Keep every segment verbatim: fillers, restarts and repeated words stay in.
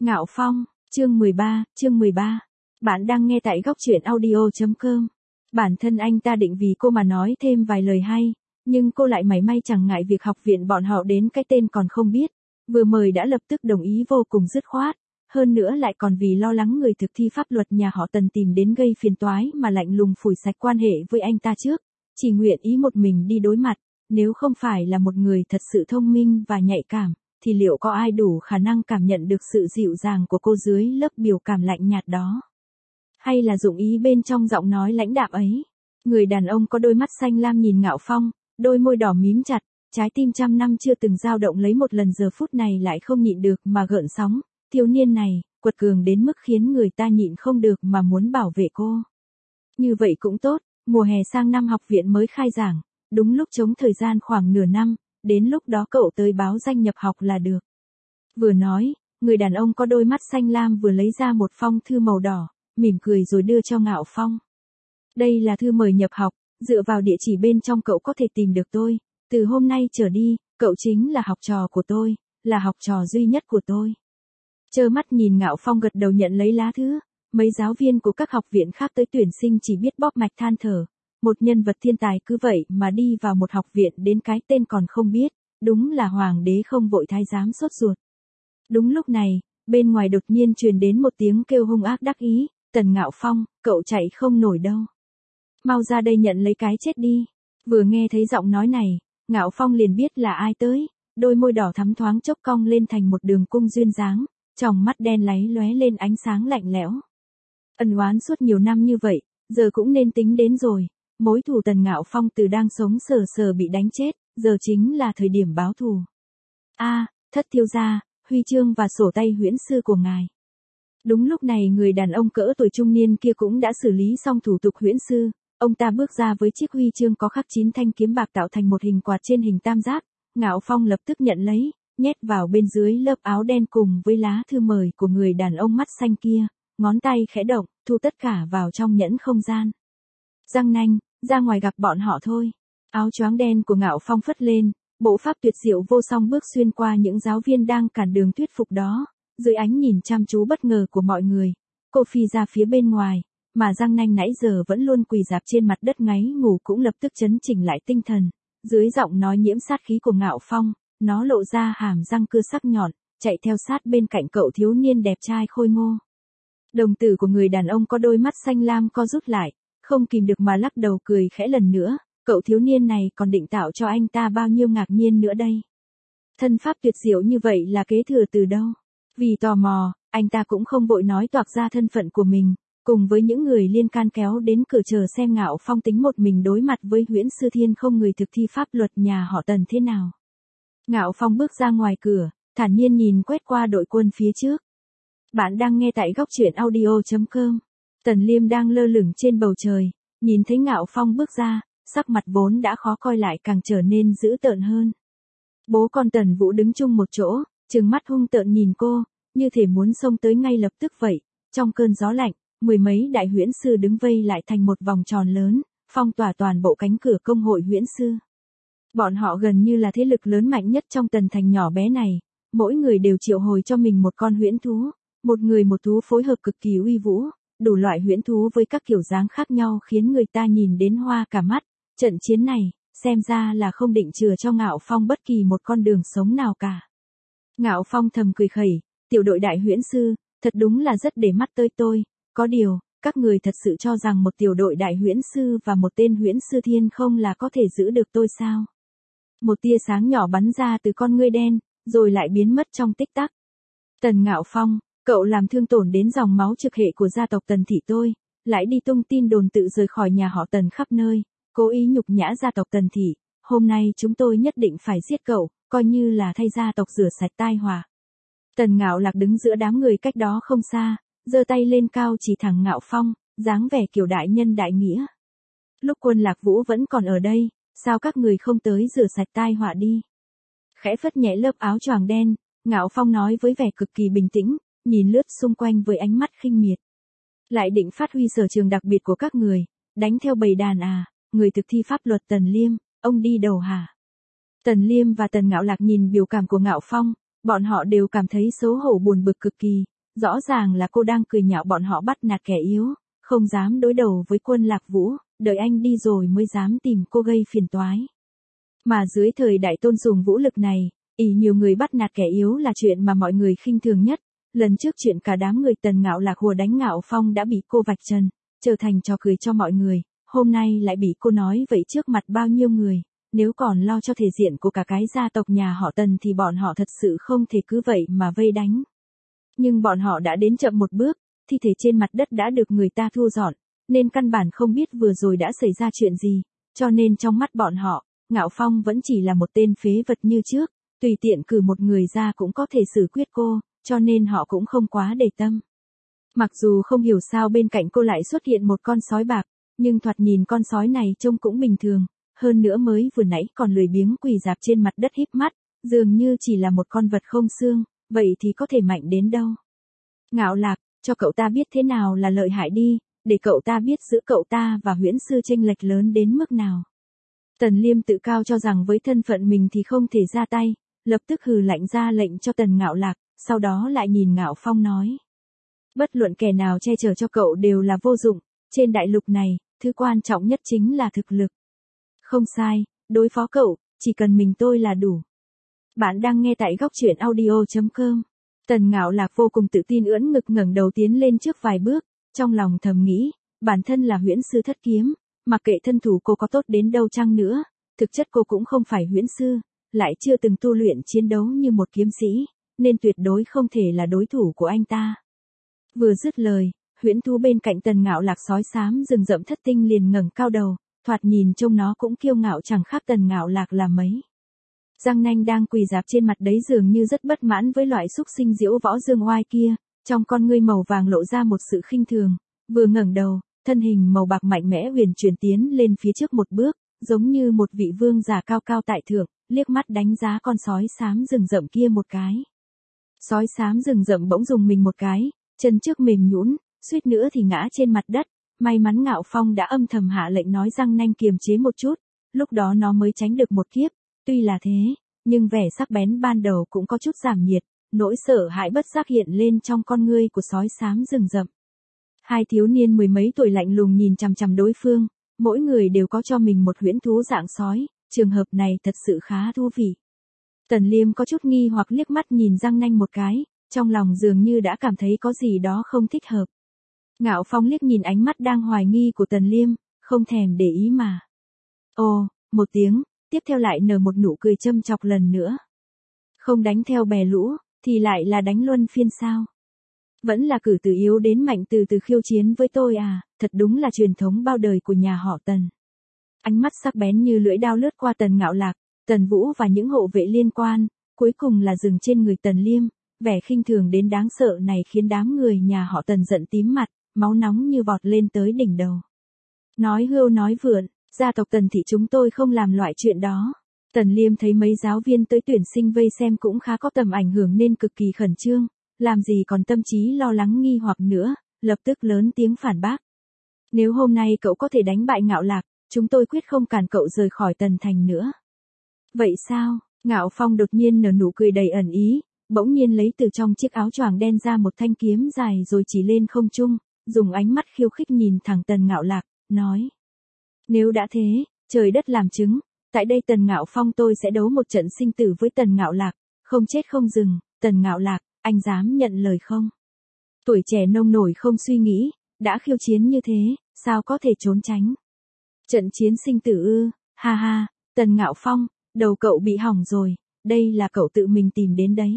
Ngạo Phong, chương mười ba, chương mười ba. Bạn đang nghe tại góc truyện audio chấm com. Bản thân anh ta định vì cô mà nói thêm vài lời hay, nhưng cô lại mảy may chẳng ngại việc học viện bọn họ đến cái tên còn không biết. Vừa mời đã lập tức đồng ý vô cùng dứt khoát, hơn nữa lại còn vì lo lắng người thực thi pháp luật nhà họ Tần tìm đến gây phiền toái mà lạnh lùng phủi sạch quan hệ với anh ta trước, chỉ nguyện ý một mình đi đối mặt, nếu không phải là một người thật sự thông minh và nhạy cảm, thì liệu có ai đủ khả năng cảm nhận được sự dịu dàng của cô dưới lớp biểu cảm lạnh nhạt đó? Hay là dụng ý bên trong giọng nói lãnh đạm ấy? Người đàn ông có đôi mắt xanh lam nhìn Ngạo Phong, đôi môi đỏ mím chặt, trái tim trăm năm chưa từng dao động lấy một lần giờ phút này lại không nhịn được mà gợn sóng. Thiếu niên này, quật cường đến mức khiến người ta nhịn không được mà muốn bảo vệ cô. Như vậy cũng tốt, mùa hè sang năm học viện mới khai giảng, đúng lúc trống thời gian khoảng nửa năm, đến lúc đó cậu tới báo danh nhập học là được. Vừa nói, người đàn ông có đôi mắt xanh lam vừa lấy ra một phong thư màu đỏ, mỉm cười rồi đưa cho Ngạo Phong. Đây là thư mời nhập học, dựa vào địa chỉ bên trong cậu có thể tìm được tôi, từ hôm nay trở đi, cậu chính là học trò của tôi, là học trò duy nhất của tôi. Trơ mắt nhìn Ngạo Phong gật đầu nhận lấy lá thư, mấy giáo viên của các học viện khác tới tuyển sinh chỉ biết bóp mạch than thở. Một nhân vật thiên tài cứ vậy mà đi vào một học viện đến cái tên còn không biết, đúng là hoàng đế không vội thái giám sốt ruột. Đúng lúc này, bên ngoài đột nhiên truyền đến một tiếng kêu hung ác đắc ý, Tần Ngạo Phong, cậu chạy không nổi đâu. Mau ra đây nhận lấy cái chết đi. Vừa nghe thấy giọng nói này, Ngạo Phong liền biết là ai tới, đôi môi đỏ thắm thoáng chốc cong lên thành một đường cung duyên dáng, tròng mắt đen láy lóe lên ánh sáng lạnh lẽo. Ân oán suốt nhiều năm như vậy, giờ cũng nên tính đến rồi. Mối thù Tần Ngạo Phong từ đang sống sờ sờ bị đánh chết, giờ chính là thời điểm báo thù. A, à, thất thiếu gia, huy chương và sổ tay huyễn sư của ngài. Đúng lúc này người đàn ông cỡ tuổi trung niên kia cũng đã xử lý xong thủ tục huyễn sư, ông ta bước ra với chiếc huy chương có khắc chín thanh kiếm bạc tạo thành một hình quạt trên hình tam giác. Ngạo Phong lập tức nhận lấy, nhét vào bên dưới lớp áo đen cùng với lá thư mời của người đàn ông mắt xanh kia, ngón tay khẽ động, thu tất cả vào trong nhẫn không gian. Răng nanh, ra ngoài gặp bọn họ thôi. Áo choáng đen của Ngạo Phong phất lên, bộ pháp tuyệt diệu vô song bước xuyên qua những giáo viên đang cản đường thuyết phục đó, dưới ánh nhìn chăm chú bất ngờ của mọi người. Cô phi ra phía bên ngoài, mà Giang Nanh nãy giờ vẫn luôn quỳ rạp trên mặt đất ngáy ngủ cũng lập tức chấn chỉnh lại tinh thần. Dưới giọng nói nhiễm sát khí của Ngạo Phong, nó lộ ra hàm răng cưa sắc nhọn, chạy theo sát bên cạnh cậu thiếu niên đẹp trai khôi ngô. Đồng tử của người đàn ông có đôi mắt xanh lam co rút lại, không kìm được mà lắc đầu cười khẽ lần nữa, cậu thiếu niên này còn định tạo cho anh ta bao nhiêu ngạc nhiên nữa đây. Thân pháp tuyệt diệu như vậy là kế thừa từ đâu? Vì tò mò, anh ta cũng không vội nói toạc ra thân phận của mình, cùng với những người liên can kéo đến cửa chờ xem Ngạo Phong tính một mình đối mặt với huyễn sư thiên không người thực thi pháp luật nhà họ Tần thế nào. Ngạo Phong bước ra ngoài cửa, thản nhiên nhìn quét qua đội quân phía trước. Bạn đang nghe tại góc truyện audio chấm com. Tần Liêm đang lơ lửng trên bầu trời, nhìn thấy Ngạo Phong bước ra, sắc mặt vốn đã khó coi lại càng trở nên dữ tợn hơn. Bố con Tần Vũ đứng chung một chỗ, trừng mắt hung tợn nhìn cô, như thể muốn xông tới ngay lập tức vậy. Trong cơn gió lạnh, mười mấy đại huyễn sư đứng vây lại thành một vòng tròn lớn, phong tỏa toàn bộ cánh cửa công hội huyễn sư. Bọn họ gần như là thế lực lớn mạnh nhất trong tần thành nhỏ bé này, mỗi người đều triệu hồi cho mình một con huyễn thú, một người một thú phối hợp cực kỳ uy vũ. Đủ loại huyễn thú với các kiểu dáng khác nhau khiến người ta nhìn đến hoa cả mắt. Trận chiến này, xem ra là không định chừa cho Ngạo Phong bất kỳ một con đường sống nào cả. Ngạo Phong thầm cười khẩy, tiểu đội đại huyễn sư, thật đúng là rất để mắt tới tôi. Có điều, các người thật sự cho rằng một tiểu đội đại huyễn sư và một tên huyễn sư thiên không là có thể giữ được tôi sao? Một tia sáng nhỏ bắn ra từ con ngươi đen, rồi lại biến mất trong tích tắc. Tần Ngạo Phong, cậu làm thương tổn đến dòng máu trực hệ của gia tộc Tần thị tôi, lại đi tung tin đồn tự rời khỏi nhà họ Tần khắp nơi, cố ý nhục nhã gia tộc Tần thị, hôm nay chúng tôi nhất định phải giết cậu, coi như là thay gia tộc rửa sạch tai họa. Tần Ngạo Lạc đứng giữa đám người cách đó không xa, giơ tay lên cao chỉ thẳng Ngạo Phong, dáng vẻ kiểu đại nhân đại nghĩa. Lúc quân Lạc Vũ vẫn còn ở đây, sao các người không tới rửa sạch tai họa đi? Khẽ phất nhẹ lớp áo choàng đen, Ngạo Phong nói với vẻ cực kỳ bình tĩnh, nhìn lướt xung quanh với ánh mắt khinh miệt. Lại định phát huy sở trường đặc biệt của các người, đánh theo bầy đàn à, người thực thi pháp luật Tần Liêm, ông đi đầu hả? Tần Liêm và Tần Ngạo Lạc nhìn biểu cảm của Ngạo Phong, bọn họ đều cảm thấy xấu hổ buồn bực cực kỳ, rõ ràng là cô đang cười nhạo bọn họ bắt nạt kẻ yếu, không dám đối đầu với Quân Lạc Vũ, đợi anh đi rồi mới dám tìm cô gây phiền toái. Mà dưới thời đại tôn dùng vũ lực này, ỷ nhiều người bắt nạt kẻ yếu là chuyện mà mọi người khinh thường nhất. Lần trước chuyện cả đám người Tần Ngạo Lạc hùa đánh Ngạo Phong đã bị cô vạch trần, trở thành trò cười cho mọi người, hôm nay lại bị cô nói vậy trước mặt bao nhiêu người, nếu còn lo cho thể diện của cả cái gia tộc nhà họ Tần thì bọn họ thật sự không thể cứ vậy mà vây đánh. Nhưng bọn họ đã đến chậm một bước, thi thể trên mặt đất đã được người ta thu dọn, nên căn bản không biết vừa rồi đã xảy ra chuyện gì, cho nên trong mắt bọn họ, Ngạo Phong vẫn chỉ là một tên phế vật như trước, tùy tiện cử một người ra cũng có thể xử quyết cô, cho nên họ cũng không quá để tâm. Mặc dù không hiểu sao bên cạnh cô lại xuất hiện một con sói bạc, nhưng thoạt nhìn con sói này trông cũng bình thường, hơn nữa mới vừa nãy còn lười biếng quỳ rạp trên mặt đất híp mắt, dường như chỉ là một con vật không xương, vậy thì có thể mạnh đến đâu. Ngạo Lạc, cho cậu ta biết thế nào là lợi hại đi, để cậu ta biết giữa cậu ta và Huyễn Sư chênh lệch lớn đến mức nào. Tần Liêm tự cao cho rằng với thân phận mình thì không thể ra tay, lập tức hừ lạnh ra lệnh cho Tần Ngạo Lạc, sau đó lại nhìn Ngạo Phong nói. Bất luận kẻ nào che chở cho cậu đều là vô dụng, trên đại lục này, thứ quan trọng nhất chính là thực lực. Không sai, đối phó cậu, chỉ cần mình tôi là đủ. Bạn đang nghe tại góc truyện audio chấm com. Tần Ngạo Lạc vô cùng tự tin ưỡn ngực ngẩng đầu tiến lên trước vài bước, trong lòng thầm nghĩ, bản thân là Huyễn Sư thất kiếm, mặc kệ thân thủ cô có tốt đến đâu chăng nữa, thực chất cô cũng không phải Huyễn Sư, lại chưa từng tu luyện chiến đấu như một kiếm sĩ, nên tuyệt đối không thể là đối thủ của anh ta. Vừa dứt lời, huyễn thú bên cạnh Tần Ngạo Lạc sói xám rừng rậm thất tinh liền ngẩng cao đầu, thoạt nhìn trông nó cũng kiêu ngạo chẳng khác Tần Ngạo Lạc là mấy. Giang Nanh đang quỳ rạp trên mặt đấy dường như rất bất mãn với loại xúc sinh diễu võ dương oai kia, trong con ngươi màu vàng lộ ra một sự khinh thường, vừa ngẩng đầu, thân hình màu bạc mạnh mẽ huyền chuyển tiến lên phía trước một bước, giống như một vị vương giả cao cao tại thượng, liếc mắt đánh giá con sói xám rừng rậm kia một cái. Sói xám rừng rậm bỗng dùng mình một cái, chân trước mềm nhũn, suýt nữa thì ngã trên mặt đất, may mắn Ngạo Phong đã âm thầm hạ lệnh nói Giang Nanh kiềm chế một chút, lúc đó nó mới tránh được một kiếp, tuy là thế, nhưng vẻ sắc bén ban đầu cũng có chút giảm nhiệt, nỗi sợ hãi bất giác hiện lên trong con ngươi của sói xám rừng rậm. Hai thiếu niên mười mấy tuổi lạnh lùng nhìn chằm chằm đối phương, mỗi người đều có cho mình một huyễn thú dạng sói, trường hợp này thật sự khá thú vị. Tần Liêm có chút nghi hoặc liếc mắt nhìn Giang Nanh một cái, trong lòng dường như đã cảm thấy có gì đó không thích hợp. Ngạo Phong liếc nhìn ánh mắt đang hoài nghi của Tần Liêm, không thèm để ý mà. Ồ, một tiếng, tiếp theo lại nở một nụ cười châm chọc lần nữa. Không đánh theo bè lũ, thì lại là đánh luân phiên sao? Vẫn là cử từ yếu đến mạnh từ từ khiêu chiến với tôi à, thật đúng là truyền thống bao đời của nhà họ Tần. Ánh mắt sắc bén như lưỡi đao lướt qua Tần Ngạo Lạc, Tần Vũ và những hộ vệ liên quan, cuối cùng là dừng trên người Tần Liêm, vẻ khinh thường đến đáng sợ này khiến đám người nhà họ Tần giận tím mặt, máu nóng như vọt lên tới đỉnh đầu. Nói hưu nói vượn, gia tộc Tần thị chúng tôi không làm loại chuyện đó. Tần Liêm thấy mấy giáo viên tới tuyển sinh vây xem cũng khá có tầm ảnh hưởng nên cực kỳ khẩn trương, làm gì còn tâm trí lo lắng nghi hoặc nữa, lập tức lớn tiếng phản bác. Nếu hôm nay cậu có thể đánh bại Ngạo Lạc, chúng tôi quyết không cản cậu rời khỏi Tần thành nữa. Vậy sao? Ngạo Phong đột nhiên nở nụ cười đầy ẩn ý, bỗng nhiên lấy từ trong chiếc áo choàng đen ra một thanh kiếm dài rồi chỉ lên không trung, dùng ánh mắt khiêu khích nhìn thẳng Tần Ngạo Lạc, nói. Nếu đã thế, trời đất làm chứng, tại đây Tần Ngạo Phong tôi sẽ đấu một trận sinh tử với Tần Ngạo Lạc, không chết không dừng, Tần Ngạo Lạc, anh dám nhận lời không? Tuổi trẻ nông nổi không suy nghĩ, đã khiêu chiến như thế, sao có thể trốn tránh? Trận chiến sinh tử ư, ha ha, Tần Ngạo Phong, đầu cậu bị hỏng rồi, đây là cậu tự mình tìm đến đấy.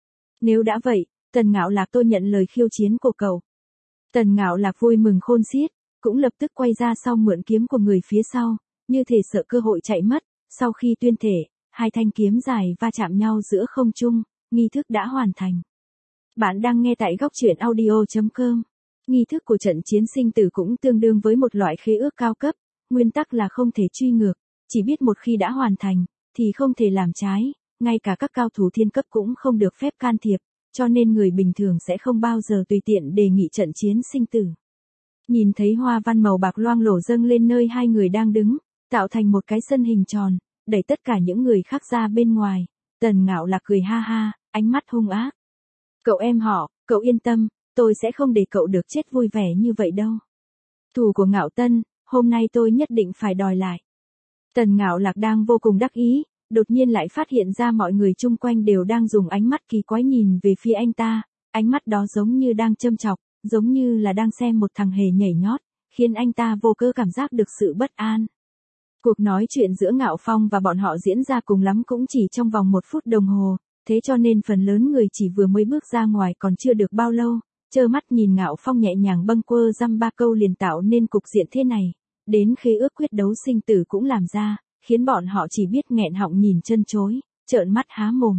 Nếu đã vậy, Tần Ngạo Lạc tôi nhận lời khiêu chiến của cậu. Tần Ngạo Lạc vui mừng khôn xiết, cũng lập tức quay ra sau mượn kiếm của người phía sau, như thể sợ cơ hội chạy mất, sau khi tuyên thể, hai thanh kiếm dài va chạm nhau giữa không trung, nghi thức đã hoàn thành. Bạn đang nghe tại góc truyện audio chấm com. Nghi thức của trận chiến sinh tử cũng tương đương với một loại khế ước cao cấp, nguyên tắc là không thể truy ngược, chỉ biết một khi đã hoàn thành, thì không thể làm trái, ngay cả các cao thủ thiên cấp cũng không được phép can thiệp, cho nên người bình thường sẽ không bao giờ tùy tiện đề nghị trận chiến sinh tử. Nhìn thấy hoa văn màu bạc loang lổ dâng lên nơi hai người đang đứng, tạo thành một cái sân hình tròn, đẩy tất cả những người khác ra bên ngoài, Tần Ngạo Lạc cười ha ha, ánh mắt hung ác. Cậu em họ, cậu Cậu yên tâm, tôi sẽ không để cậu được chết vui vẻ như vậy đâu. Thù của Ngạo Tân, hôm nay tôi nhất định phải đòi lại. Tần Ngạo Lạc đang vô cùng đắc ý, đột nhiên lại phát hiện ra mọi người chung quanh đều đang dùng ánh mắt kỳ quái nhìn về phía anh ta, ánh mắt đó giống như đang châm chọc, giống như là đang xem một thằng hề nhảy nhót, khiến anh ta vô cớ cảm giác được sự bất an. Cuộc nói chuyện giữa Ngạo Phong và bọn họ diễn ra cùng lắm cũng chỉ trong vòng một phút đồng hồ, thế cho nên phần lớn người chỉ vừa mới bước ra ngoài còn chưa được bao lâu, trơ mắt nhìn Ngạo Phong nhẹ nhàng bâng quơ dăm ba câu liền tạo nên cục diện thế này, đến khi ước quyết đấu sinh tử cũng làm ra, khiến bọn họ chỉ biết nghẹn họng nhìn chân chối, trợn mắt há mồm.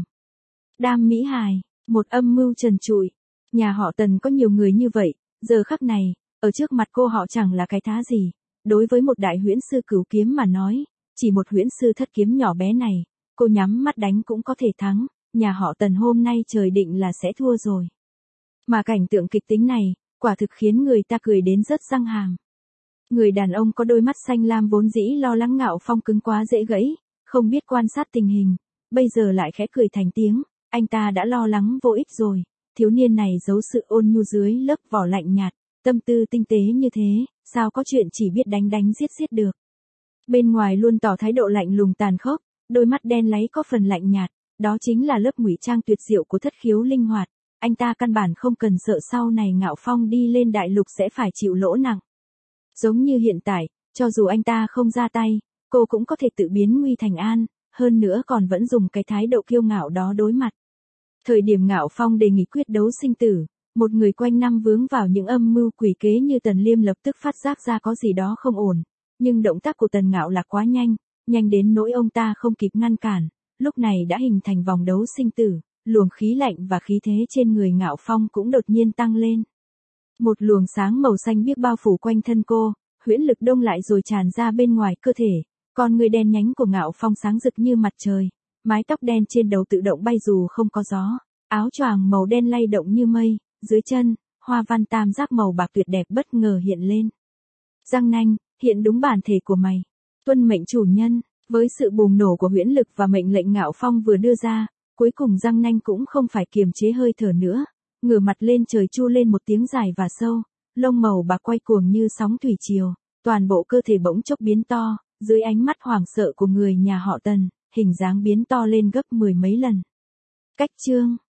Đam Mỹ Hài, một âm mưu trần trụi, nhà họ Tần có nhiều người như vậy, giờ khắc này, ở trước mặt cô họ chẳng là cái thá gì. Đối với một đại huyễn sư cửu kiếm mà nói, chỉ một huyễn sư thất kiếm nhỏ bé này, cô nhắm mắt đánh cũng có thể thắng, nhà họ Tần hôm nay trời định là sẽ thua rồi. Mà cảnh tượng kịch tính này, quả thực khiến người ta cười đến rớt răng hàm. Người đàn ông có đôi mắt xanh lam vốn dĩ lo lắng Ngạo Phong cứng quá dễ gãy, không biết quan sát tình hình, bây giờ lại khẽ cười thành tiếng, anh ta đã lo lắng vô ích rồi, thiếu niên này giấu sự ôn nhu dưới lớp vỏ lạnh nhạt, tâm tư tinh tế như thế, sao có chuyện chỉ biết đánh đánh giết giết được. Bên ngoài luôn tỏ thái độ lạnh lùng tàn khốc, đôi mắt đen láy có phần lạnh nhạt, đó chính là lớp ngụy trang tuyệt diệu của thất khiếu linh hoạt, anh ta căn bản không cần sợ sau này Ngạo Phong đi lên đại lục sẽ phải chịu lỗ nặng. Giống như hiện tại, cho dù anh ta không ra tay, cô cũng có thể tự biến nguy thành an, hơn nữa còn vẫn dùng cái thái độ kiêu ngạo đó đối mặt. Thời điểm Ngạo Phong đề nghị quyết đấu sinh tử, một người quanh năm vướng vào những âm mưu quỷ kế như Tần Liêm lập tức phát giác ra có gì đó không ổn, nhưng động tác của Tần Ngạo Lạc quá nhanh, nhanh đến nỗi ông ta không kịp ngăn cản, lúc này đã hình thành vòng đấu sinh tử, luồng khí lạnh và khí thế trên người Ngạo Phong cũng đột nhiên tăng lên. Một luồng sáng màu xanh biếc bao phủ quanh thân cô, huyễn lực đông lại rồi tràn ra bên ngoài cơ thể, con người đen nhánh của Ngạo Phong sáng rực như mặt trời, mái tóc đen trên đầu tự động bay dù không có gió, áo choàng màu đen lay động như mây, dưới chân, hoa văn tam giác màu bạc tuyệt đẹp bất ngờ hiện lên. Răng nanh, hiện đúng bản thể của mày. Tuân mệnh chủ nhân, với sự bùng nổ của huyễn lực và mệnh lệnh Ngạo Phong vừa đưa ra, cuối cùng răng nanh cũng không phải kiềm chế hơi thở nữa, ngửa mặt lên trời chu lên một tiếng dài và sâu, lông màu bạc quay cuồng như sóng thủy triều, toàn bộ cơ thể bỗng chốc biến to, dưới ánh mắt hoảng sợ của người nhà họ Tần, hình dáng biến to lên gấp mười mấy lần. Cách chương